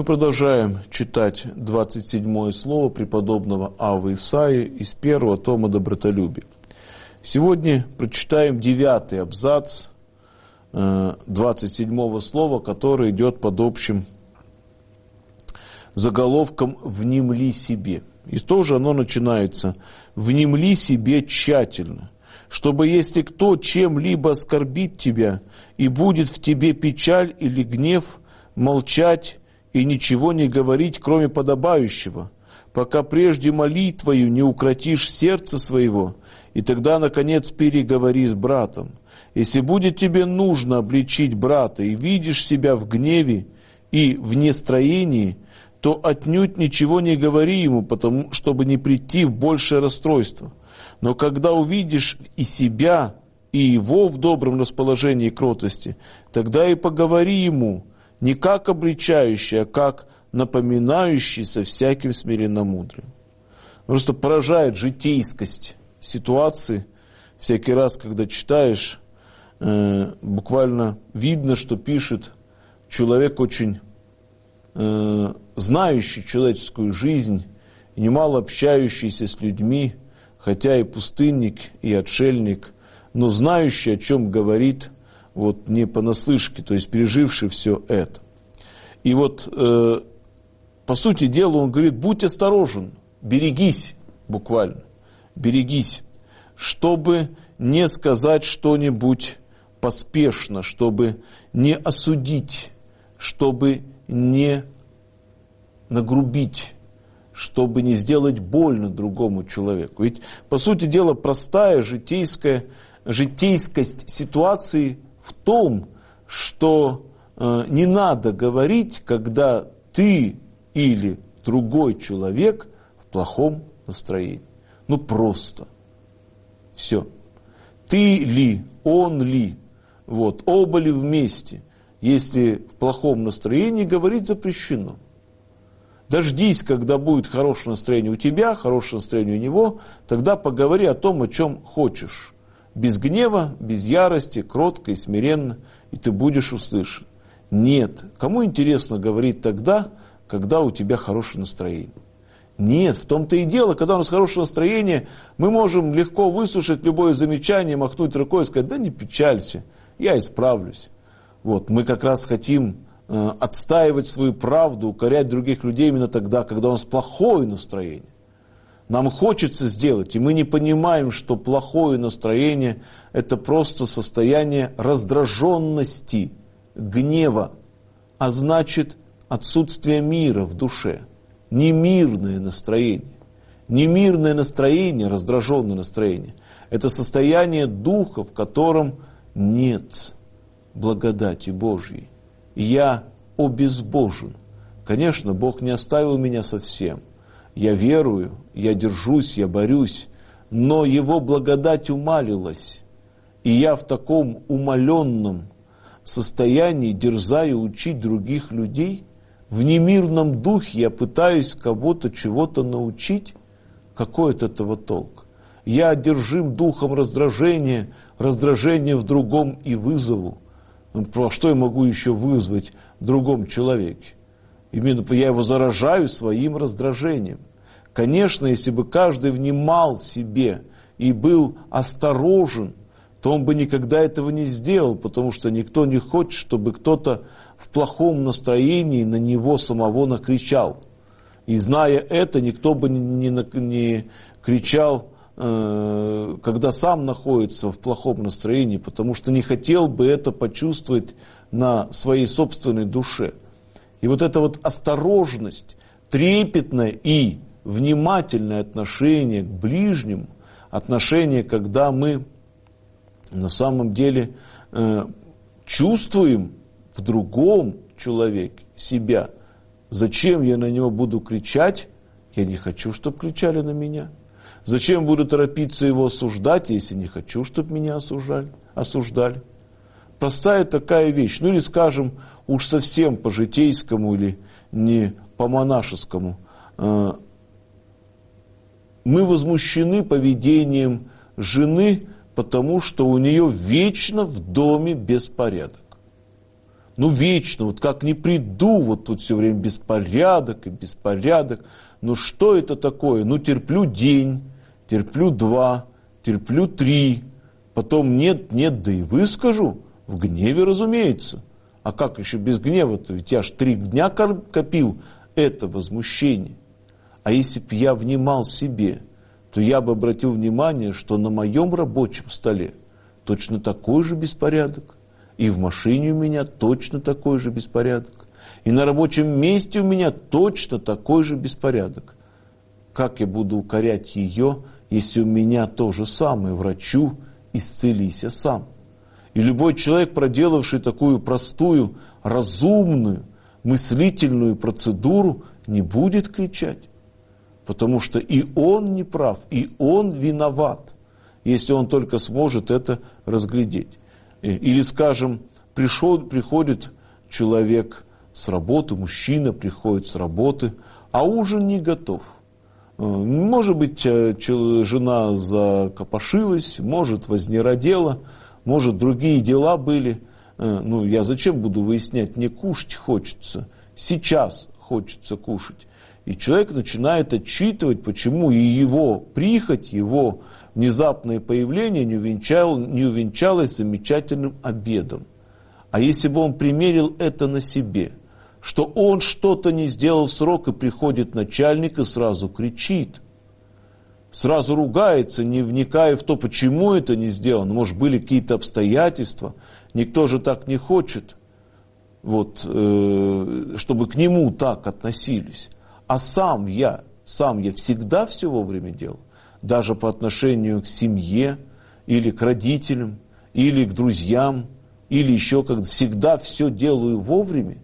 Мы продолжаем читать 27 слово преподобного Аввы Исаии из 1 тома «Добротолюбие». Сегодня прочитаем 9 абзац 27 слова, который идет под общим заголовком «Внемли себе». И тоже оно начинается «Внемли себе тщательно, чтобы если кто чем-либо оскорбит тебя, и будет в тебе печаль или гнев, молчать и ничего не говорить, кроме подобающего, пока прежде молитвою не укротишь сердце своего, и тогда, наконец, переговори с братом. Если будет тебе нужно обличить брата, и видишь себя в гневе и в нестроении, то отнюдь ничего не говори ему, потому, чтобы не прийти в большее расстройство. Но когда увидишь и себя, и его в добром расположении и кротости, тогда и поговори ему, не как обличающий, а как напоминающий со всяким смиренномудрием. Просто поражает житейскость ситуации. Всякий раз, когда читаешь, буквально видно, что пишет человек очень знающий человеческую жизнь, и немало общающийся с людьми, хотя и пустынник, и отшельник, но знающий, о чем говорит, вот не понаслышке, то есть переживший все это. И вот, по сути дела, он говорит, будь осторожен, берегись, буквально, берегись, чтобы не сказать что-нибудь поспешно, чтобы не осудить, чтобы не нагрубить, чтобы не сделать больно другому человеку. Ведь, по сути дела, простая житейскость ситуации в том, что не надо говорить, когда ты или другой человек в плохом настроении. Ну просто. Все. Ты ли, он ли, вот, оба ли вместе. Если в плохом настроении, говорить запрещено. Дождись, когда будет хорошее настроение у тебя, хорошее настроение у него, тогда поговори о том, о чем хочешь. Без гнева, без ярости, кротко и смиренно, и ты будешь услышан. Нет. Кому интересно говорить тогда, когда у тебя хорошее настроение? Нет, в том-то и дело, когда у нас хорошее настроение, мы можем легко выслушать любое замечание, махнуть рукой и сказать, да не печалься, я исправлюсь. Вот, мы как раз хотим отстаивать свою правду, укорять других людей именно тогда, когда у нас плохое настроение. Нам хочется сделать, и мы не понимаем, что плохое настроение – это просто состояние раздраженности, гнева, а значит отсутствие мира в душе, немирное настроение. Немирное настроение, раздраженное настроение – это состояние духа, в котором нет благодати Божьей. Я обезбожен. Конечно, Бог не оставил меня совсем. Я верую, я держусь, я борюсь, но Его благодать умалилась. И я в таком умаленном состоянии дерзаю учить других людей. В немирном духе я пытаюсь кого-то чего-то научить. Какой от этого толк? Я одержим духом раздражения, раздражение в другом и вызову. Что я могу еще вызвать в другом человеке? Именно я его заражаю своим раздражением. Конечно, если бы каждый внимал себе и был осторожен, то он бы никогда этого не сделал, потому что никто не хочет, чтобы кто-то в плохом настроении на него самого накричал. И зная это, никто бы не кричал, когда сам находится в плохом настроении, потому что не хотел бы это почувствовать на своей собственной душе. И вот эта вот осторожность, трепетное и внимательное отношение к ближнему, отношение, когда мы на самом деле чувствуем в другом человеке себя. Зачем я на него буду кричать? Я не хочу, чтобы кричали на меня. Зачем буду торопиться его осуждать, если не хочу, чтобы меня осуждали? Простая такая вещь. Ну или скажем, уж совсем по-житейскому или не по-монашескому. Мы возмущены поведением жены, потому что у нее вечно в доме беспорядок. Ну, вечно, вот как не приду, вот тут все время беспорядок и беспорядок. Ну, что это такое? Ну, терплю день, терплю 2, терплю 3, потом нет, да и выскажу, в гневе, разумеется. А как еще без гнева-то? Ведь я ж 3 дня копил это возмущение. А если бы я внимал себе, то я бы обратил внимание, что на моем рабочем столе точно такой же беспорядок, и в машине у меня точно такой же беспорядок, и на рабочем месте у меня точно такой же беспорядок. Как я буду укорять ее, если у меня то же самое? Врачу, исцелися сам. И любой человек, проделавший такую простую, разумную, мыслительную процедуру, не будет кричать. Потому что и он не прав, и он виноват, если он только сможет это разглядеть. Или, скажем, приходит человек с работы, мужчина приходит с работы, а ужин не готов. Может быть, жена закопошилась, может, вознеродела, может, другие дела были. Ну, я зачем буду выяснять? Мне кушать хочется. Сейчас хочется кушать. И человек начинает отчитывать, почему и его прихоть, его внезапное появление не увенчалось замечательным обедом. А если бы он примерил это на себе, что он что-то не сделал в срок, и приходит начальник и сразу кричит, сразу ругается, не вникая в то, почему это не сделано. Может, были какие-то обстоятельства, никто же так не хочет, вот, чтобы к нему так относились. А сам я всегда все вовремя делал, даже по отношению к семье, или к родителям, или к друзьям, или еще как-то всегда все делаю вовремя.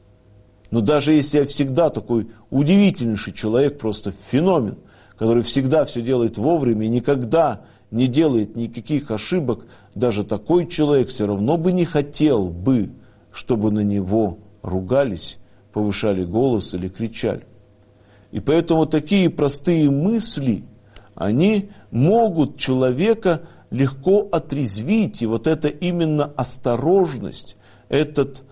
Но даже если я всегда такой удивительнейший человек, просто феномен, который всегда все делает вовремя и никогда не делает никаких ошибок, даже такой человек все равно бы не хотел бы, чтобы на него ругались, повышали голос или кричали. И поэтому такие простые мысли, они могут человека легко отрезвить. И вот это именно осторожность, этот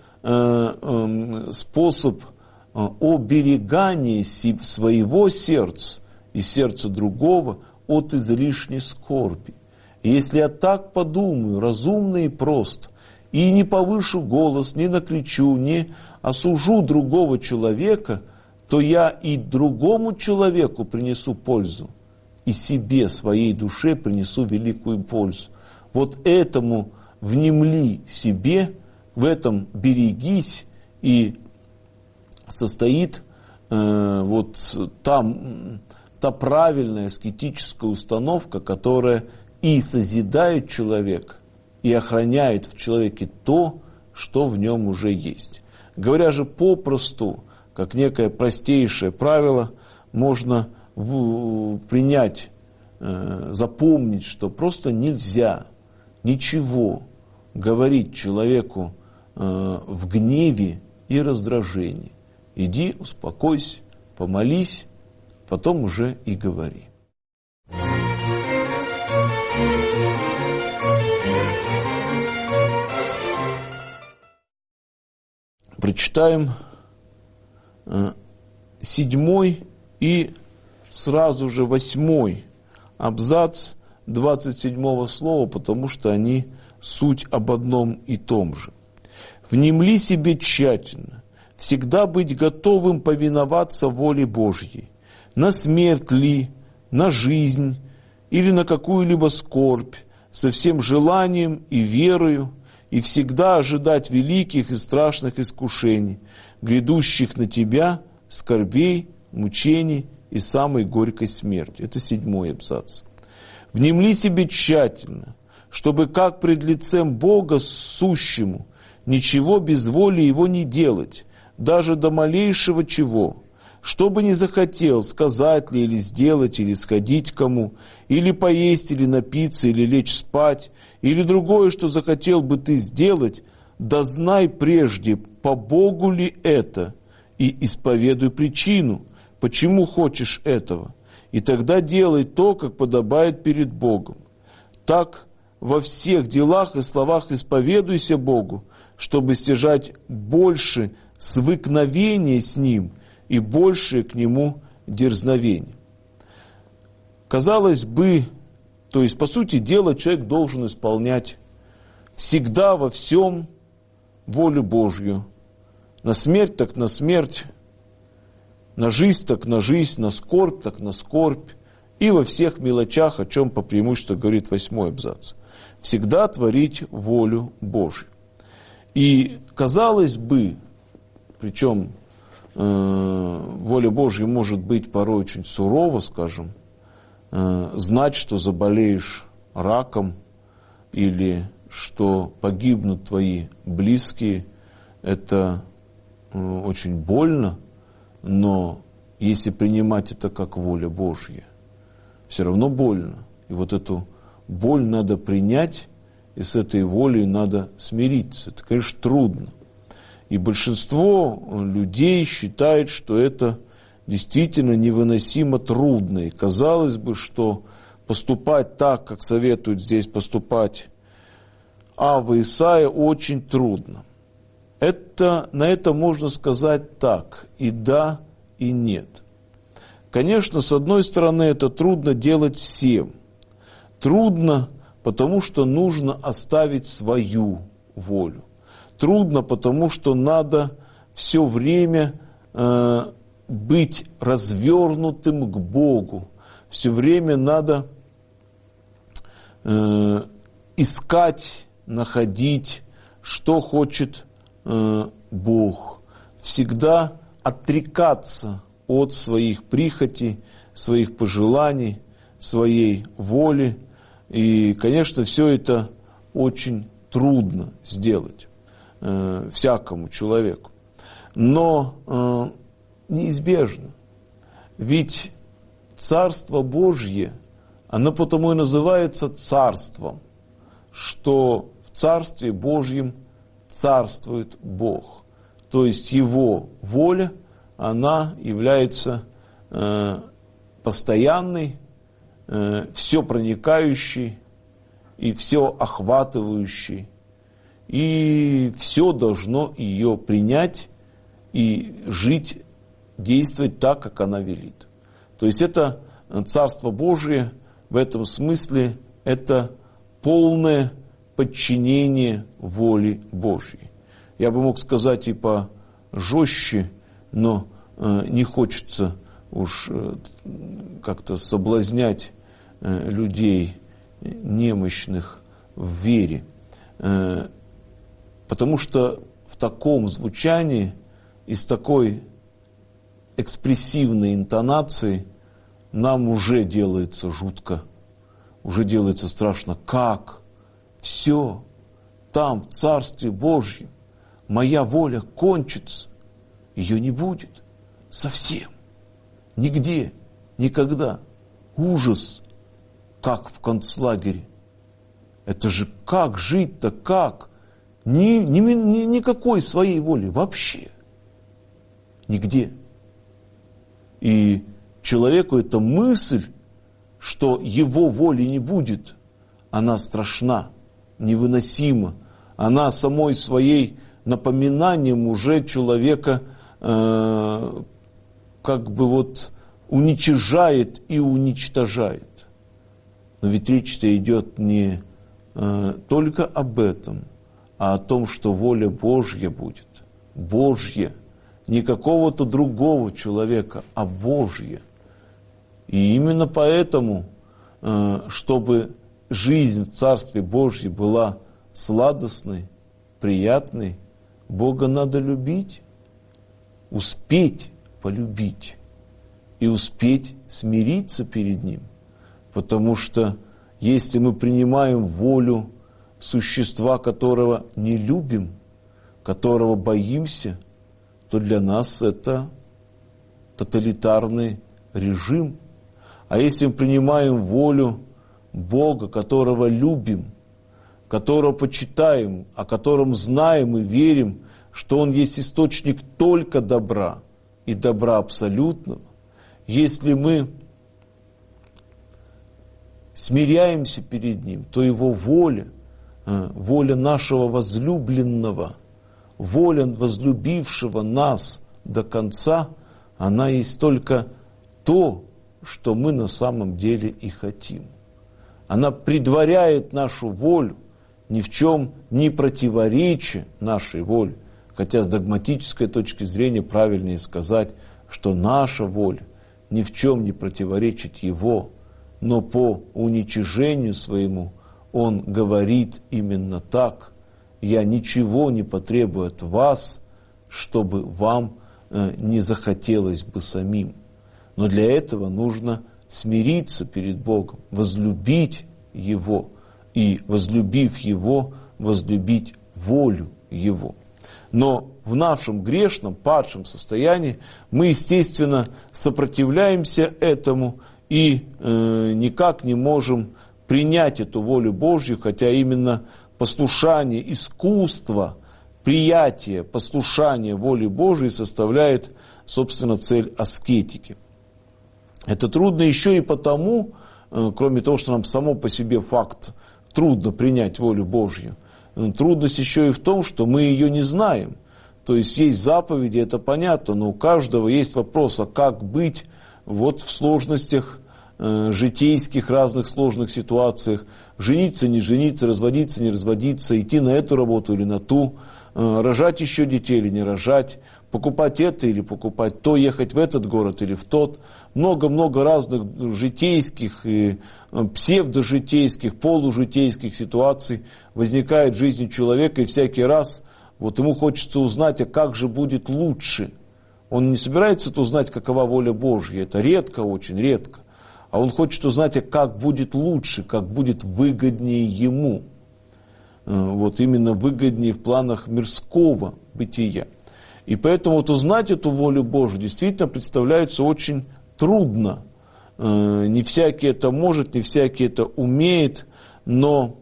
способ оберегания своего сердца и сердца другого от излишней скорби. И если я так подумаю, разумно и просто, и не повышу голос, не накричу, не осужу другого человека, то я и другому человеку принесу пользу, и себе, своей душе принесу великую пользу. Вот этому внемли себе, в этом берегись, и состоит вот та правильная аскетическая установка, которая и созидает человека, и охраняет в человеке то, что в нем уже есть. Говоря же попросту, как некое простейшее правило, можно принять, запомнить, что просто нельзя ничего говорить человеку в гневе и раздражении. Иди, успокойся, помолись, потом уже и говори. Прочитаем 7 и сразу же 8 абзац 27 слова, потому что они суть об одном и том же. «Внемли себе тщательно, всегда быть готовым повиноваться воле Божьей, на смерть ли, на жизнь или на какую-либо скорбь, со всем желанием и верою, и всегда ожидать великих и страшных искушений, грядущих на тебя, скорбей, мучений и самой горькой смерти». Это 7 абзац. «Внемли себе тщательно, чтобы как пред лицем Бога сущему ничего без воли Его не делать, даже до малейшего чего, что бы ни захотел, сказать ли или сделать, или сходить к кому, или поесть, или напиться, или лечь спать, или другое, что захотел бы ты сделать, да знай прежде, по Богу ли это, и исповедуй причину, почему хочешь этого, и тогда делай то, как подобает перед Богом. Так во всех делах и словах исповедуйся Богу, чтобы стяжать больше свыкновения с Ним и большее к Нему дерзновение. Казалось бы, то есть, по сути дела, человек должен исполнять всегда во всем волю Божью. На смерть так на смерть, на жизнь так на жизнь, на скорбь так на скорбь. И во всех мелочах, о чем по преимуществу говорит 8 абзац. Всегда творить волю Божью. И казалось бы, причем воля Божья может быть порой очень сурова, скажем, знать, что заболеешь раком или что погибнут твои близкие, это очень больно, но если принимать это как воля Божья, все равно больно. И вот эту боль надо принять, и с этой волей надо смириться. Это, конечно, трудно. И большинство людей считает, что это действительно невыносимо трудно. И казалось бы, что поступать так, как советуют здесь поступать Ава и Исаия, очень трудно. На это можно сказать так, и да, и нет. Конечно, с одной стороны, это трудно делать всем. Трудно, потому что нужно оставить свою волю. Трудно, потому что надо все время быть развернутым к Богу. Все время надо искать, находить, что хочет Бог. Всегда отрекаться от своих прихотей, своих пожеланий, своей воли. И, конечно, все это очень трудно сделать всякому человеку. Но неизбежно. Ведь Царство Божье, оно потому и называется Царством, что в Царстве Божьем царствует Бог. То есть Его воля, она является постоянной, все проникающей и все охватывающей. И все должно ее принять и жить, действовать так, как она велит. То есть это Царство Божие в этом смысле это полное подчинение воле Божьей. Я бы мог сказать и пожестче, но не хочется уж как-то соблазнять людей немощных в вере. Потому что в таком звучании и с такой экспрессивной интонацией нам уже делается жутко, уже делается страшно. Как? Все там, в Царстве Божьем, моя воля кончится, ее не будет совсем, нигде, никогда. Ужас, как в концлагере. Это же как жить-то, как? Никакой своей воли вообще. Нигде. И человеку эта мысль, что его воли не будет, она страшна, невыносима. Она самой своей напоминанием уже человека как бы вот уничижает и уничтожает. Но ведь речь-то идет не только об этом, а о том, что воля Божья будет. Божья. Не какого-то другого человека, а Божья. И именно поэтому, чтобы жизнь в Царстве Божьем была сладостной, приятной, Бога надо любить, успеть полюбить и успеть смириться перед Ним. Потому что если мы принимаем волю существа, которого не любим, которого боимся, то для нас это тоталитарный режим. А если мы принимаем волю Бога, которого любим, которого почитаем, о котором знаем и верим, что Он есть источник только добра и добра абсолютного, если мы смиряемся перед Ним, то Его воля, воля нашего возлюбленного, воля возлюбившего нас до конца, она есть только то, что мы на самом деле и хотим. Она предваряет нашу волю, ни в чем не противоречия нашей воле. Хотя с догматической точки зрения правильнее сказать, что наша воля ни в чем не противоречит Его, но по уничижению своему Он говорит именно так: «Я ничего не потребую от вас, чтобы вам не захотелось бы самим». Но для этого нужно смириться перед Богом, возлюбить Его, и, возлюбив Его, возлюбить волю Его. Но в нашем грешном, падшем состоянии мы, естественно, сопротивляемся этому и никак не можем принять эту волю Божью, хотя именно послушание, искусство, приятие, послушание воли Божьей составляет, собственно, цель аскетики. Это трудно еще и потому, кроме того, что нам само по себе факт трудно принять волю Божью, трудность еще и в том, что мы ее не знаем. То есть есть заповеди, это понятно, но у каждого есть вопрос, а как быть вот в сложностях житейских, разных сложных ситуациях, жениться, не жениться, разводиться, не разводиться, идти на эту работу или на ту, рожать еще детей или не рожать, покупать это или покупать то, ехать в этот город или в тот. Много-много разных житейских и псевдожитейских, полужитейских ситуаций возникает в жизни человека, и всякий раз вот ему хочется узнать, а как же будет лучше. Он не собирается узнать, какова воля Божья, это редко, очень редко. А он хочет узнать, а как будет лучше, как будет выгоднее ему. Вот именно выгоднее в планах мирского бытия. И поэтому вот узнать эту волю Божию действительно представляется очень трудно. Не всякий это может, не всякий это умеет, но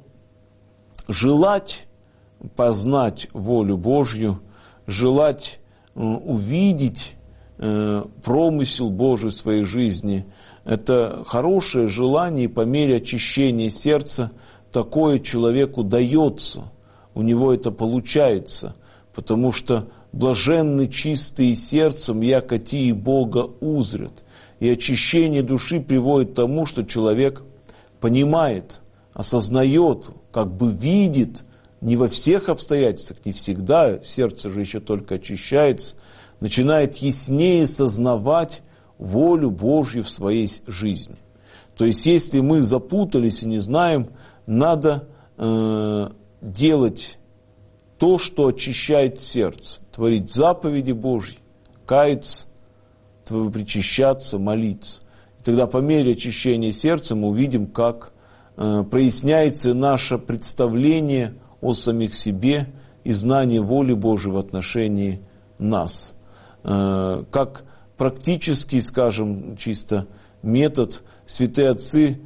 желать познать волю Божью, желать увидеть промысел Божий в своей жизни, это хорошее желание, и по мере очищения сердца такое человеку дается, у него это получается, потому что блаженны чистые сердцем, яко тии Бога узрят. И очищение души приводит к тому, что человек понимает, осознает, как бы видит, не во всех обстоятельствах, не всегда, сердце же еще только очищается, начинает яснее сознавать волю Божью в своей жизни. То есть, если мы запутались и не знаем, надо делать то, что очищает сердце, творить заповеди Божьи, каяться, причащаться, молиться. И тогда по мере очищения сердца мы увидим, как проясняется наше представление о самих себе и знание воли Божией в отношении нас. Как практический, скажем, чисто метод, святые отцы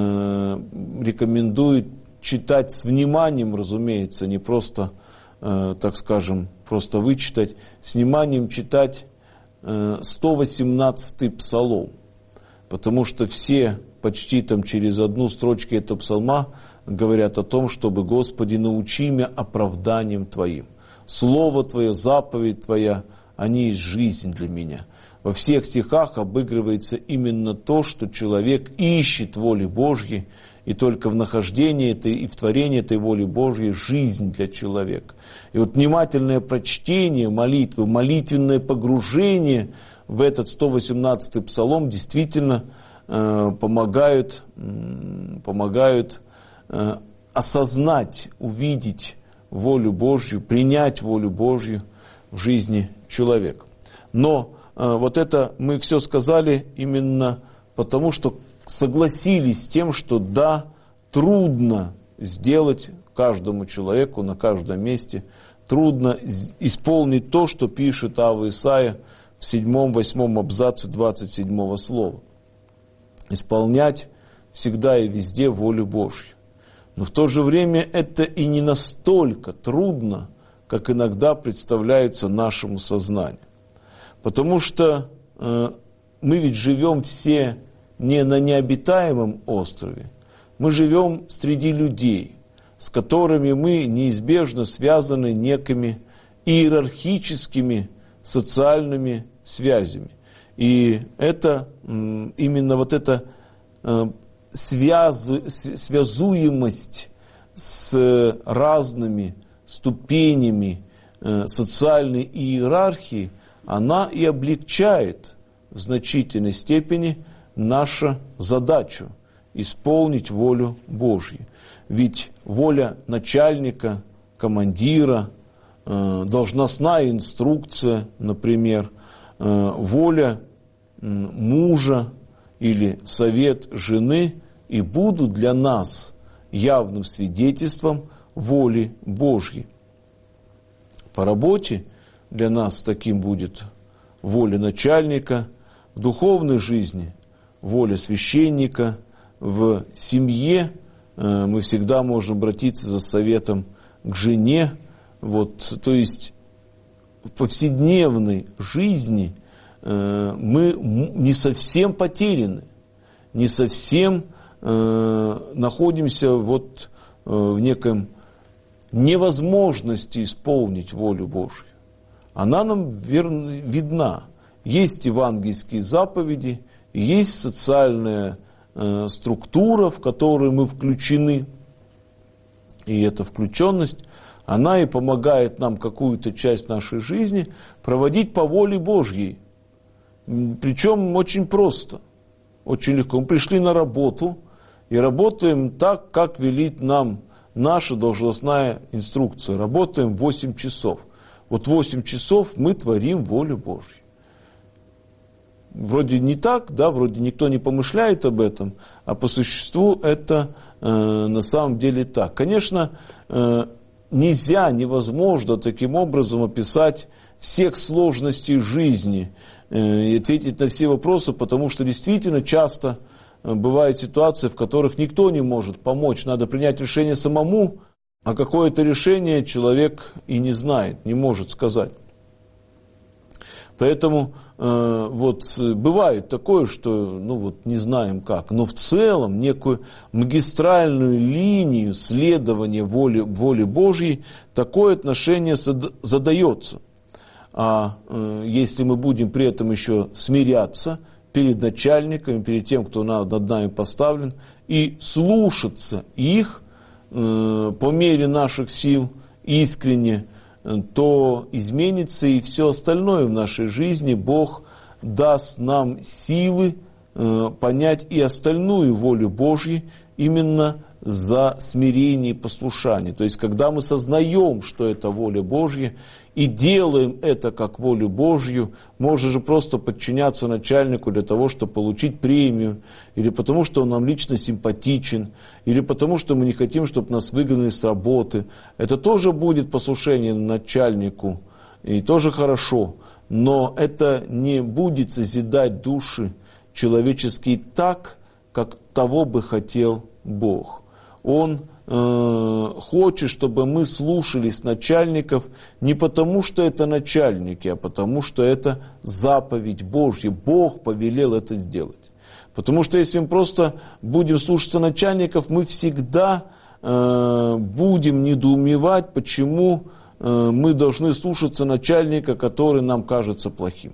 рекомендуют читать с вниманием, разумеется, не просто, так скажем, просто вычитать, с вниманием читать 118-й псалом, потому что все почти там через одну строчку этого псалма говорят о том, чтобы, Господи, научи меня оправданием Твоим. Слово Твое, заповедь Твоя, они есть жизнь для меня. Во всех стихах обыгрывается именно то, что человек ищет воли Божьей, и только в нахождении этой и в творении этой воли Божьей жизнь для человека. И вот внимательное прочтение молитвы, молитвенное погружение в этот 118-й псалом действительно помогают осознать, увидеть волю Божью, принять волю Божью в жизни человека. Но вот это мы все сказали именно потому, что согласились с тем, что да, трудно сделать каждому человеку на каждом месте, трудно исполнить то, что пишет Ава Исаия в 7-8 абзаце 27 слова. Исполнять всегда и везде волю Божью. Но в то же время это и не настолько трудно, как иногда представляется нашему сознанию. Потому что мы ведь живем все не на необитаемом острове, мы живем среди людей, с которыми мы неизбежно связаны некими иерархическими социальными связями. И это именно вот эта связуемость с разными ступенями социальной иерархии, она и облегчает в значительной степени нашу задачу исполнить волю Божью. Ведь воля начальника, командира, должностная инструкция, например, воля мужа или совет жены и будут для нас явным свидетельством воли Божьей. По работе для нас таким будет воля начальника, в духовной жизни воля священника, в семье мы всегда можем обратиться за советом к жене. Вот, то есть в повседневной жизни мы не совсем потеряны, не совсем находимся вот в неком невозможности исполнить волю Божью. Она нам видна. Есть евангельские заповеди, есть социальная структура, в которую мы включены. И эта включенность, она и помогает нам какую-то часть нашей жизни проводить по воле Божьей. Причем очень просто, очень легко. Мы пришли на работу и работаем так, как велит нам наша должностная инструкция. Работаем 8 часов. Вот 8 часов мы творим волю Божью. Вроде не так, да, вроде никто не помышляет об этом, а по существу это на самом деле так. Конечно, невозможно таким образом описать всех сложностей жизни и ответить на все вопросы, потому что действительно часто бывают ситуации, в которых никто не может помочь. Надо принять решение самому, а какое-то решение человек и не знает, не может сказать. Поэтому вот бывает такое, что не знаем как, но в целом некую магистральную линию следования воли Божьей такое отношение задается. А если мы будем при этом еще смиряться перед начальниками, перед тем, кто над нами поставлен, и слушаться их по мере наших сил искренне, то изменится и все остальное в нашей жизни. Бог даст нам силы понять и остальную волю Божью именно за смирение и послушание. То есть, когда мы сознаем, что это воля Божья, и делаем это как волю Божью, можно же просто подчиняться начальнику для того, чтобы получить премию, или потому, что он нам лично симпатичен, или потому, что мы не хотим, чтобы нас выгнали с работы. Это тоже будет послушание начальнику, и тоже хорошо, но это не будет созидать души человеческие так, как того бы хотел Бог. Он хочет, чтобы мы слушались начальников не потому, что это начальники, а потому, что это заповедь Божья. Бог повелел это сделать. Потому что если мы просто будем слушаться начальников, мы всегда будем недоумевать, почему мы должны слушаться начальника, который нам кажется плохим.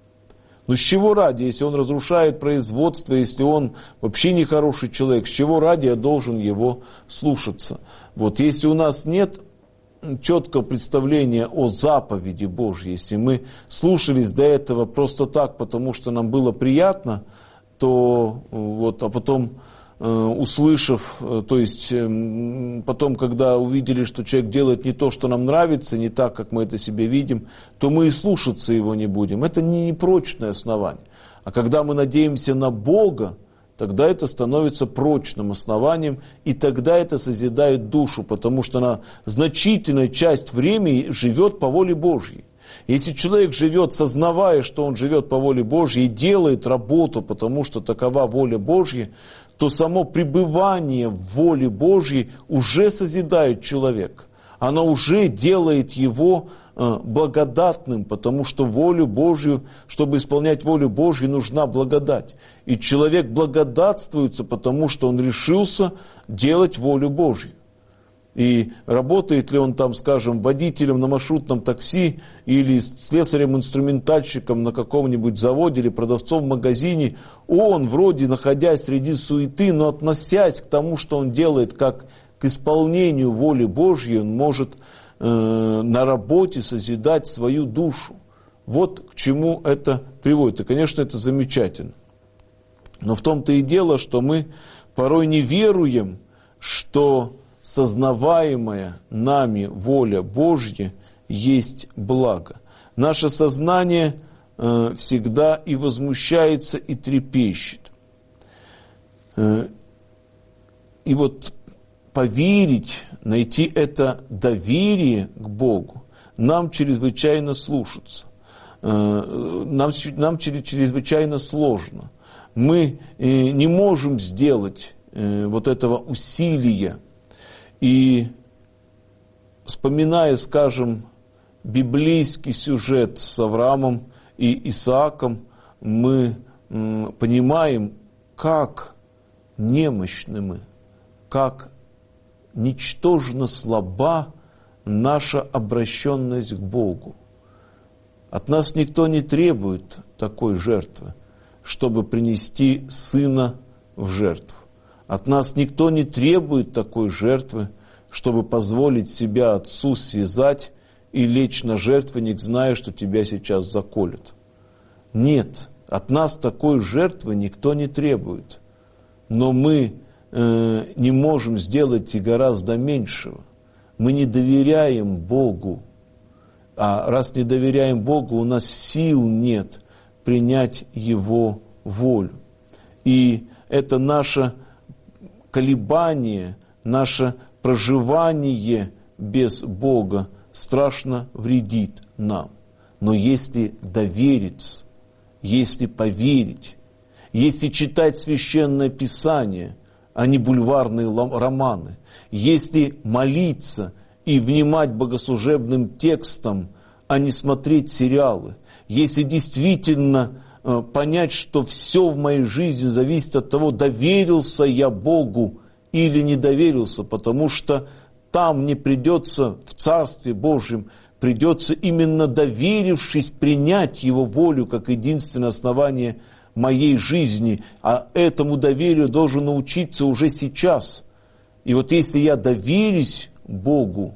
Но с чего ради, если он разрушает производство, если он вообще нехороший человек, с чего ради я должен его слушаться? Вот, если у нас нет четкого представления о заповеди Божьей, если мы слушались до этого просто так, потому что нам было приятно, то вот, а потом услышав, то есть потом, когда увидели, что человек делает не то, что нам нравится, не так, как мы это себе видим, то мы и слушаться его не будем. Это не прочное основание. А когда мы надеемся на Бога, тогда это становится прочным основанием, и тогда это созидает душу, потому что она значительная часть времени живет по воле Божьей. Если человек живет, сознавая, что он живет по воле Божьей и делает работу, потому что такова воля Божья, то само пребывание в воле Божьей уже созидает человека. Оно уже делает его благодатным, потому что волю Божью, чтобы исполнять волю Божью, нужна благодать. И человек благодатствуется, потому что он решился делать волю Божью. И работает ли он там, скажем, водителем на маршрутном такси или слесарем-инструментальщиком на каком-нибудь заводе или продавцом в магазине, он вроде, находясь среди суеты, но относясь к тому, что он делает, как к исполнению воли Божьей, он может на работе созидать свою душу. Вот к чему это приводит. И, конечно, это замечательно. Но в том-то и дело, что мы порой не веруем, что сознаваемая нами воля Божья есть благо. Наше сознание всегда и возмущается, и трепещет. И вот поверить, найти это доверие к Богу, нам чрезвычайно слушаться. Нам чрезвычайно сложно. Мы не можем сделать вот этого усилия. И вспоминая, скажем, библейский сюжет с Авраамом и Исааком, мы понимаем, как немощны мы, как ничтожно слаба наша обращенность к Богу. От нас никто не требует такой жертвы, чтобы принести сына в жертву. От нас никто не требует такой жертвы, чтобы позволить себя отцу связать и лечь на жертвенник, зная, что тебя сейчас заколют. Нет, от нас такой жертвы никто не требует. Но мы не можем сделать и гораздо меньшего. Мы не доверяем Богу. А раз не доверяем Богу, у нас сил нет принять Его волю. И это наше колебание, наше проживание без Бога страшно вредит нам. Но если довериться, если поверить, если читать Священное Писание, а не бульварные романы, если молиться и внимать богослужебным текстам, а не смотреть сериалы, если действительно понять, что все в моей жизни зависит от того, доверился я Богу или не доверился, потому что там мне придется, в Царстве Божьем, придется именно доверившись принять Его волю как единственное основание моей жизни, а этому доверию должен научиться уже сейчас. И вот если я доверюсь Богу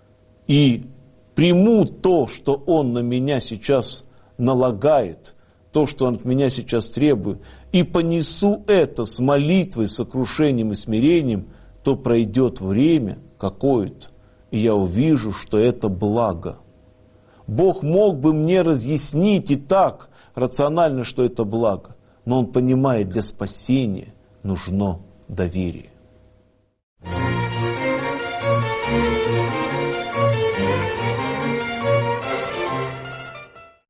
и приму то, что Он на меня сейчас налагает, то, что Он от меня сейчас требует, и понесу это с молитвой, сокрушением и смирением, то пройдет время какое-то, и я увижу, что это благо. Бог мог бы мне разъяснить и так рационально, что это благо, но Он понимает, для спасения нужно доверие.